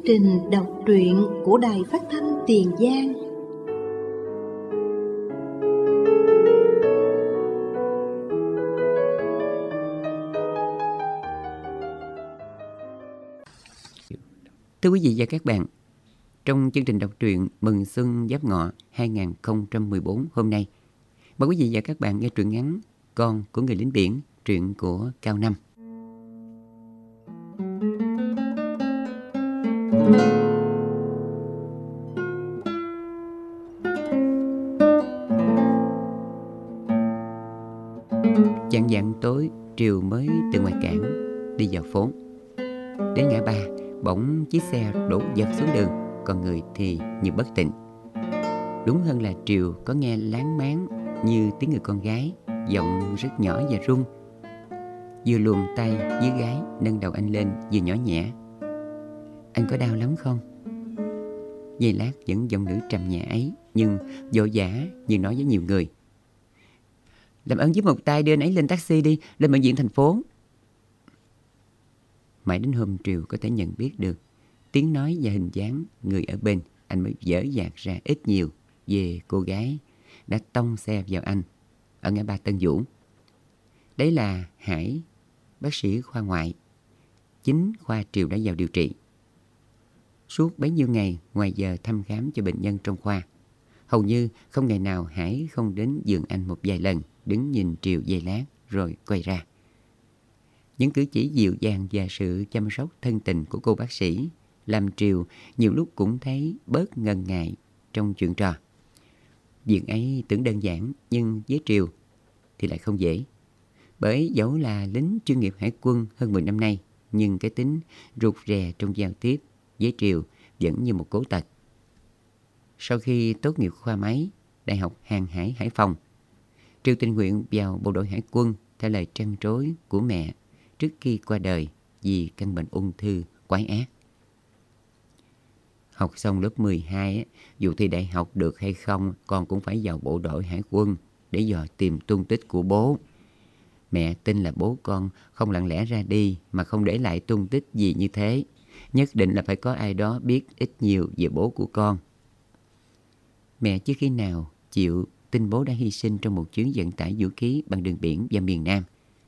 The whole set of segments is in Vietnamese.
trình đọc truyện của Đài Phát thanh Tiền Giang. Thưa quý vị và các bạn, trong chương trình đọc truyện Mừng Xuân Giáp Ngọ 2014 hôm nay, mời quý vị và các bạn nghe truyện ngắn Con của người lính biển, truyện của Cao Năm. Chạng vạng tối, Triều mới từ ngoài cảng đi vào phố. Đến ngã ba, bỗng chiếc xe đổ dập xuống đường, còn người thì như bất tỉnh. Đúng hơn là Triều có nghe láng máng như tiếng người con gái, giọng rất nhỏ và run. Vừa luồn tay dưới gái nâng đầu anh lên, vừa nhỏ nhẹ: "Anh có đau lắm không?" Giây lát vẫn giọng nữ trầm nhẹ ấy, nhưng vội vã như nói với nhiều người: "Làm ơn giúp một tay đưa anh ấy lên taxi đi, lên bệnh viện thành phố." Mãi đến hôm Triều có thể nhận biết được tiếng nói và hình dáng người ở bên, anh mới dở dạc ra ít nhiều về cô gái đã tông xe vào anh ở ngã ba Tân Vũ. Đấy là Hải, bác sĩ khoa ngoại. Chính khoa Triều đã vào điều trị. Suốt bấy nhiêu ngày, ngoài giờ thăm khám cho bệnh nhân trong khoa, hầu như không ngày nào Hải không đến giường anh một vài lần, đứng nhìn Triều giây lát rồi quay ra. Những cử chỉ dịu dàng và sự chăm sóc thân tình của cô bác sĩ làm Triều nhiều lúc cũng thấy bớt ngần ngại trong chuyện trò. Việc ấy tưởng đơn giản, nhưng với Triều thì lại không dễ. Bởi dẫu là lính chuyên nghiệp hải quân hơn 10 năm nay, nhưng cái tính rụt rè trong giao tiếp với Triều vẫn như một cố tật. Sau khi tốt nghiệp khoa máy Đại học Hàng hải Hải Phòng, Triều tình nguyện vào bộ đội hải quân theo lời trăn trối của mẹ trước khi qua đời vì căn bệnh ung thư quái ác. Học xong lớp 12, dù thi đại học được hay không, con cũng phải vào bộ đội hải quân để dò tìm tung tích của bố. Mẹ tin là bố con không lặng lẽ ra đi mà không để lại tung tích gì như thế. Nhất định là phải có ai đó biết ít nhiều về bố của con. Mẹ chưa khi nào chịu tin bố đã hy sinh trong một chuyến vận tải vũ khí bằng đường biển vào miền Nam.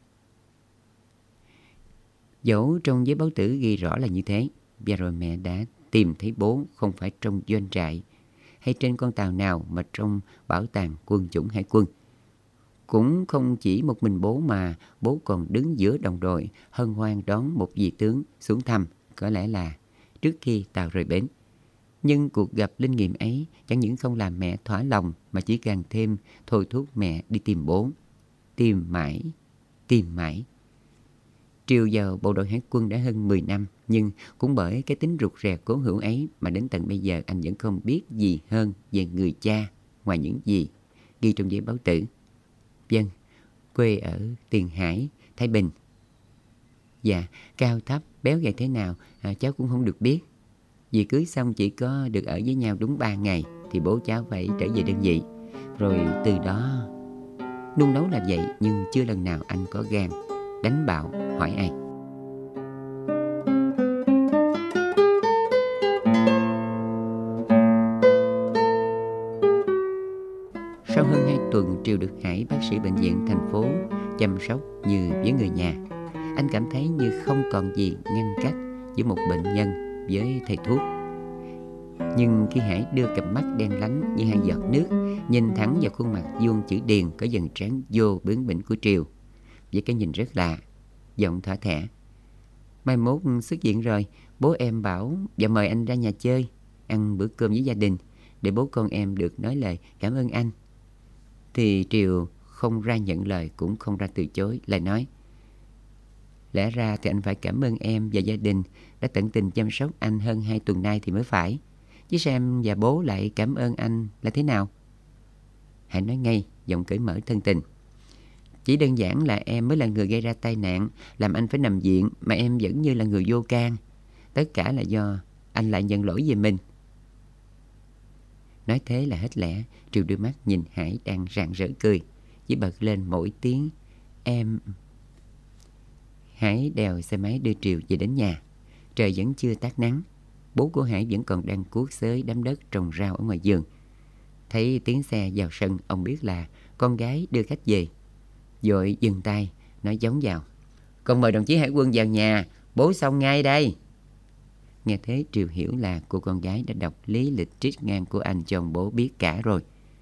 Dẫu trong giấy báo tử ghi rõ là như thế, và rồi mẹ đã tìm thấy bố không phải trong doanh trại hay trên con tàu nào mà trong bảo tàng quân chủng hải quân. Cũng không chỉ một mình bố mà bố còn đứng giữa đồng đội hân hoan đón một vị tướng xuống thăm, có lẽ là trước khi tàu rời bến. Nhưng cuộc gặp linh nghiệm ấy chẳng những không làm mẹ thỏa lòng mà chỉ càng thêm thôi thúc mẹ đi tìm bố. Tìm mãi, tìm mãi. Triều vào bộ đội hải quân đã hơn 10 năm, nhưng cũng bởi cái tính rụt rè cố hữu ấy mà đến tận bây giờ anh vẫn không biết gì hơn về người cha ngoài những gì ghi trong giấy báo tử. Vâng, quê ở Tiền Hải, Thái Bình. Dạ, cao thấp, béo gầy thế nào cháu cũng không được biết. Vì cưới xong chỉ có được ở với nhau đúng 3 ngày thì bố cháu phải trở về đơn vị. Rồi từ đó nung nấu là vậy, nhưng chưa lần nào anh có gan đánh bạo hỏi ai. Sau hơn 2 tuần Triều được Hải, bác sĩ bệnh viện thành phố, chăm sóc như với người nhà, anh cảm thấy như không còn gì ngăn cách giữa một bệnh nhân với thầy thuốc. Nhưng khi Hải đưa cặp mắt đen lánh như hai giọt nước nhìn thẳng vào khuôn mặt vuông chữ điền có dần trán vô bướng bỉnh của Triều, với cái nhìn rất lạ, giọng thỏa thẻ: "Mai mốt xuất viện rồi, bố em bảo và mời anh ra nhà chơi, ăn bữa cơm với gia đình, để bố con em được nói lời cảm ơn anh." Thì Triều không ra nhận lời cũng không ra từ chối, lại nói: "Lẽ ra thì anh phải cảm ơn em và gia đình đã tận tình chăm sóc anh hơn 2 tuần nay thì mới phải. Chứ sao em và bố lại cảm ơn anh là thế nào?" Hải nói ngay, giọng cởi mở thân tình: "Chỉ đơn giản là em mới là người gây ra tai nạn, làm anh phải nằm viện, mà em vẫn như là người vô can. Tất cả là do anh lại nhận lỗi về mình." Nói thế là hết lẽ, Triều đưa mắt nhìn Hải đang rạng rỡ cười, chỉ bật lên mỗi tiếng "Em." Hải đèo xe máy đưa Triều về đến nhà. Trời vẫn chưa tát nắng. bố của Hải vẫn còn đang cuốc xới đám đất trồng rau ở ngoài vườn. Thấy tiếng xe vào sân, ông biết là con gái đưa khách về, vội dừng tay nói giống vào: "Con mời đồng chí Hải Quân vào nhà, bố xong ngay đây." Nghe thế Triều hiểu là cô con gái đã đọc lý lịch trích ngang của anh cho ông bố biết cả rồi.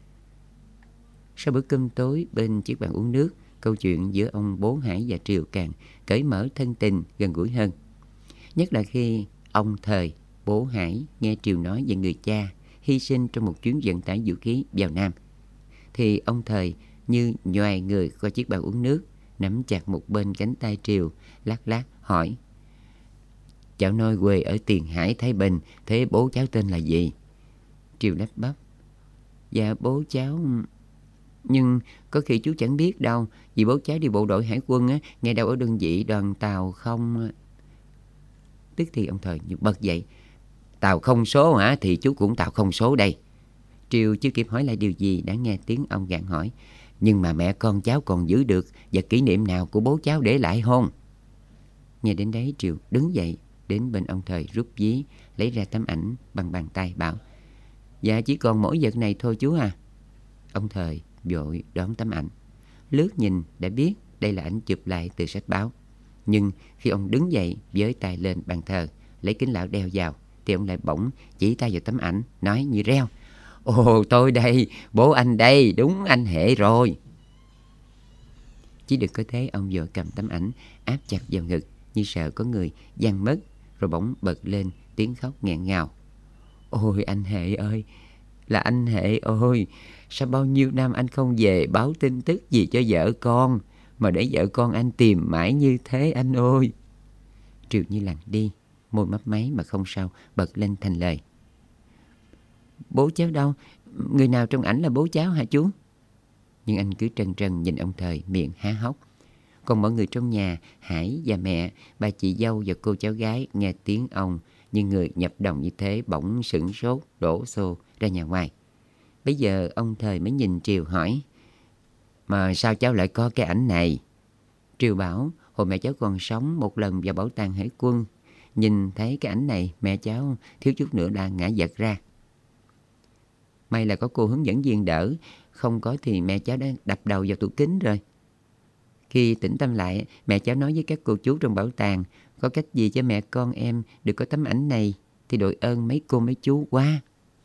Sau bữa cơm tối bên chiếc bàn uống nước, câu chuyện giữa ông bố Hải và Triều càng cởi mở, thân tình, gần gũi hơn. Nhất là khi ông Thời, bố Hải, nghe Triều nói về người cha hy sinh trong một chuyến vận tải vũ khí vào Nam, thì ông Thời như nhoài người qua chiếc bàn uống nước, nắm chặt một bên cánh tay Triều, lắc lắc hỏi: "Cháu nói quê ở Tiền Hải, Thái Bình, thế bố cháu tên là gì?" Triều lắp bắp: "Dạ bố cháu... Nhưng có khi chú chẳng biết đâu, vì bố cháu đi bộ đội hải quân á, nghe đâu ở đơn vị đoàn tàu không..." Tức thì ông Thời như bật dậy: "Tàu không số hả? Thì chú cũng tàu không số đây." Triều chưa kịp hỏi lại điều gì đã nghe tiếng ông gạn hỏi: "Nhưng mà mẹ con cháu còn giữ được vật kỷ niệm nào của bố cháu để lại không?" Nghe đến đấy, Triều đứng dậy đến bên ông Thời, rút ví, lấy ra tấm ảnh bằng bàn tay, bảo: "Dạ chỉ còn mỗi vật này thôi chú à." Ông Thời vội đón tấm ảnh, lướt nhìn đã biết đây là ảnh chụp lại từ sách báo. Nhưng khi ông đứng dậy với tay lên bàn thờ, lấy kính lão đeo vào, thì ông lại bỗng chỉ tay vào tấm ảnh, nói như reo: "Ồ, tôi đây, bố anh đây, đúng anh Hệ rồi." Chỉ được có thế, ông vội cầm tấm ảnh áp chặt vào ngực, như sợ có người giằng mất, rồi bỗng bật lên tiếng khóc nghẹn ngào: "Ôi anh Hệ ơi, là anh Hệ ơi, sao bao nhiêu năm anh không về báo tin tức gì cho vợ con, mà để vợ con anh tìm mãi như thế anh ơi." Triều như lặng đi, môi mấp máy mà không sao bật lên thành lời: "Bố cháu đâu? Người nào trong ảnh là bố cháu hả chú?" Nhưng anh cứ trần trần nhìn ông Thời, miệng há hốc. Còn mọi người trong nhà, Hải và mẹ, bà chị dâu và cô cháu gái, nghe tiếng ông như người nhập đồng như thế, bỗng sửng sốt, đổ xô ra nhà ngoài. Bây giờ ông Thời mới nhìn Triều hỏi: "Mà sao cháu lại có cái ảnh này?" Triều bảo hồi mẹ cháu còn sống, một lần vào bảo tàng hải quân, nhìn thấy cái ảnh này, mẹ cháu thiếu chút nữa là ngã vật ra. May là có cô hướng dẫn viên đỡ, không có thì mẹ cháu đã đập đầu vào tủ kính rồi. Khi tỉnh tâm lại, mẹ cháu nói với các cô chú trong bảo tàng, có cách gì cho mẹ con em được có tấm ảnh này thì đội ơn mấy cô mấy chú quá.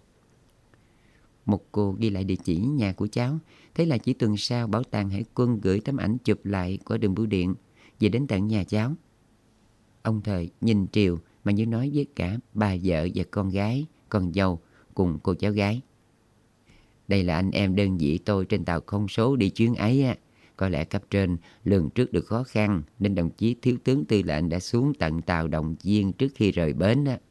Một cô ghi lại địa chỉ nhà của cháu, thế là chỉ tuần sau bảo tàng hải quân gửi tấm ảnh chụp lại qua đường bưu điện về đến tận nhà cháu. Ông Thời nhìn Triều mà như nói với cả bà vợ và con gái, con dâu cùng cô cháu gái: "Đây là anh em đơn vị tôi trên tàu không số đi chuyến ấy á. Có lẽ cấp trên lường trước được khó khăn nên đồng chí thiếu tướng tư lệnh đã xuống tận tàu động viên trước khi rời bến á.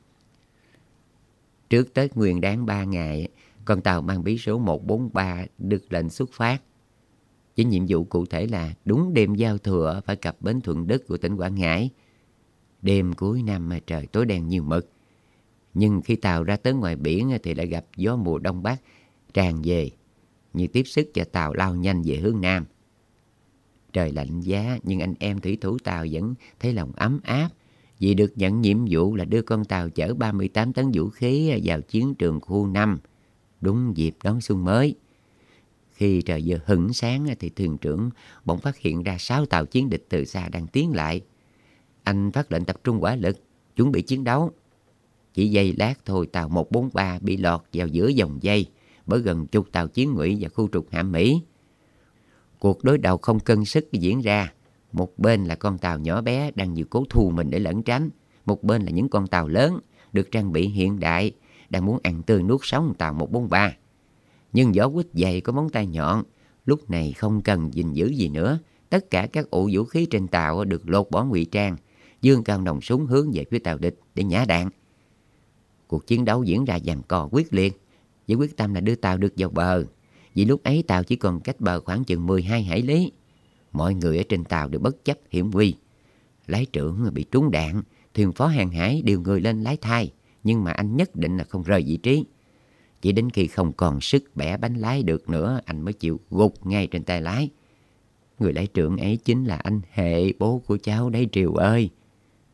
Trước Tết Nguyên Đán 3 ngày, con tàu mang bí số 143 được lệnh xuất phát. Với nhiệm vụ cụ thể là đúng đêm giao thừa phải cập bến Thuận Đức của tỉnh Quảng Ngãi. Đêm cuối năm mà trời tối đen như mực. Nhưng khi tàu ra tới ngoài biển thì lại gặp gió mùa đông bắc tràn về, như tiếp sức cho tàu lao nhanh về hướng Nam. Trời lạnh giá nhưng anh em thủy thủ tàu vẫn thấy lòng ấm áp, vì được nhận nhiệm vụ là đưa con tàu chở 38 tấn vũ khí vào chiến trường khu 5, đúng dịp đón xuân mới. Khi trời vừa hửng sáng thì thuyền trưởng bỗng phát hiện ra 6 tàu chiến địch từ xa đang tiến lại. Anh phát lệnh tập trung hỏa lực, chuẩn bị chiến đấu. Chỉ giây lát thôi, tàu 143 bị lọt vào giữa dòng dây bởi gần chục tàu chiến ngụy và khu trục hạm Mỹ. Cuộc đối đầu không cân sức diễn ra. Một bên là con tàu nhỏ bé đang dự cố thu mình để lẩn tránh, một bên là những con tàu lớn được trang bị hiện đại đang muốn ăn tươi nuốt sống tàu 143. Nhưng vỏ quýt dày có móng tay nhọn, lúc này không cần gìn giữ gì nữa. Tất cả các ụ vũ khí trên tàu được lột bỏ ngụy trang, giương cao nòng súng hướng về phía tàu địch để nhả đạn. Cuộc chiến đấu diễn ra giằng co quyết liệt, với quyết tâm là đưa tàu được vào bờ. Vì lúc ấy tàu chỉ còn cách bờ khoảng chừng 12 hải lý. Mọi người ở trên tàu đều bất chấp hiểm nguy. Lái trưởng bị trúng đạn, thuyền phó hàng hải điều người lên lái thay, nhưng mà anh nhất định là không rời vị trí. Chỉ đến khi không còn sức bẻ bánh lái được nữa, anh mới chịu gục ngay trên tay lái. Người lái trưởng ấy chính là anh Hệ, bố của cháu đấy Triều ơi.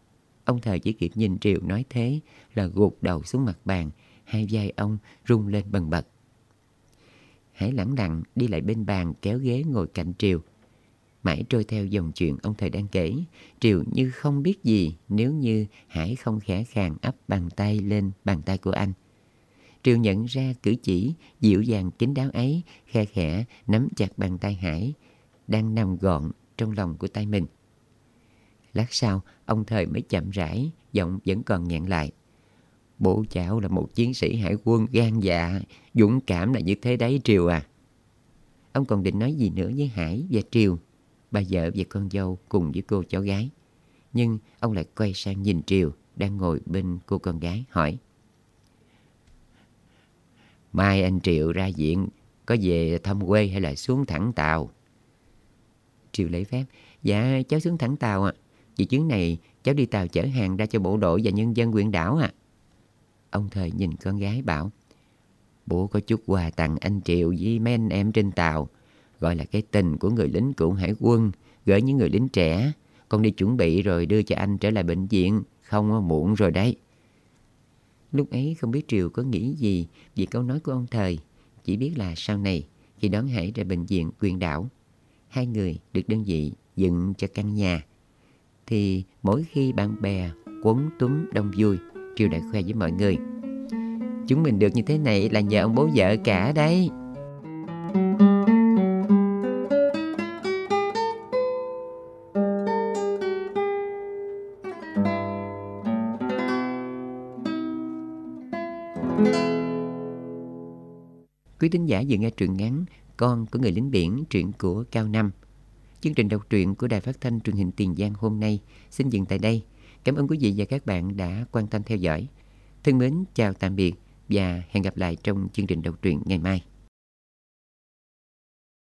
Ông Thời chỉ kịp nhìn Triều nói thế là gục đầu xuống mặt bàn, hai vai ông rung lên bần bật. Hải lẳng lặng đi lại bên bàn, kéo ghế ngồi cạnh Triều. Mãi trôi theo dòng chuyện ông Thời đang kể, Triều như không biết gì nếu như Hải không khẽ khàng ắp bàn tay lên bàn tay của anh. Triều nhận ra cử chỉ dịu dàng kín đáo ấy, khe khẽ nắm chặt bàn tay Hải đang nằm gọn trong lòng của tay mình. Lát sau, ông Thời mới chậm rãi, giọng vẫn còn nghẹn lại. Bố cháu là một chiến sĩ hải quân gan dạ, dũng cảm là như thế đấy Triều à. Ông còn định nói gì nữa với Hải và Triều, bà vợ và con dâu cùng với cô cháu gái. Nhưng ông lại quay sang nhìn Triều đang ngồi bên cô con gái, hỏi: Mai anh Triệu ra viện có về thăm quê hay là xuống thẳng Tàu? Triều lấy phép: Dạ cháu xuống thẳng Tàu ạ. Vì chuyến này cháu đi tàu chở hàng ra cho bộ đội và nhân dân huyện đảo ạ. Ông Thời nhìn con gái bảo: Bố có chút quà tặng anh Triệu với mấy anh em trên tàu, gọi là cái tình của người lính cựu hải quân gửi những người lính trẻ. Con đi chuẩn bị rồi đưa cho anh trở lại bệnh viện, không muộn rồi đấy. Lúc ấy không biết Triều có nghĩ gì về câu nói của ông Thời, chỉ biết là sau này khi đón Hải ra bệnh viện huyện đảo, hai người được đơn vị dựng cho căn nhà, thì mỗi khi bạn bè quấn túm đông vui, Triều lại khoe với mọi người: Chúng mình được như thế này là nhờ ông bố vợ cả đấy. Quý thính giả vừa nghe truyện ngắn Con của người lính biển, truyện của Cao Năm. Chương trình đọc truyện của Đài Phát thanh Truyền hình Tiền Giang hôm nay xin dừng tại đây. Cảm ơn quý vị và các bạn đã quan tâm theo dõi. Thân mến chào tạm biệt và hẹn gặp lại trong chương trình đọc truyện ngày mai.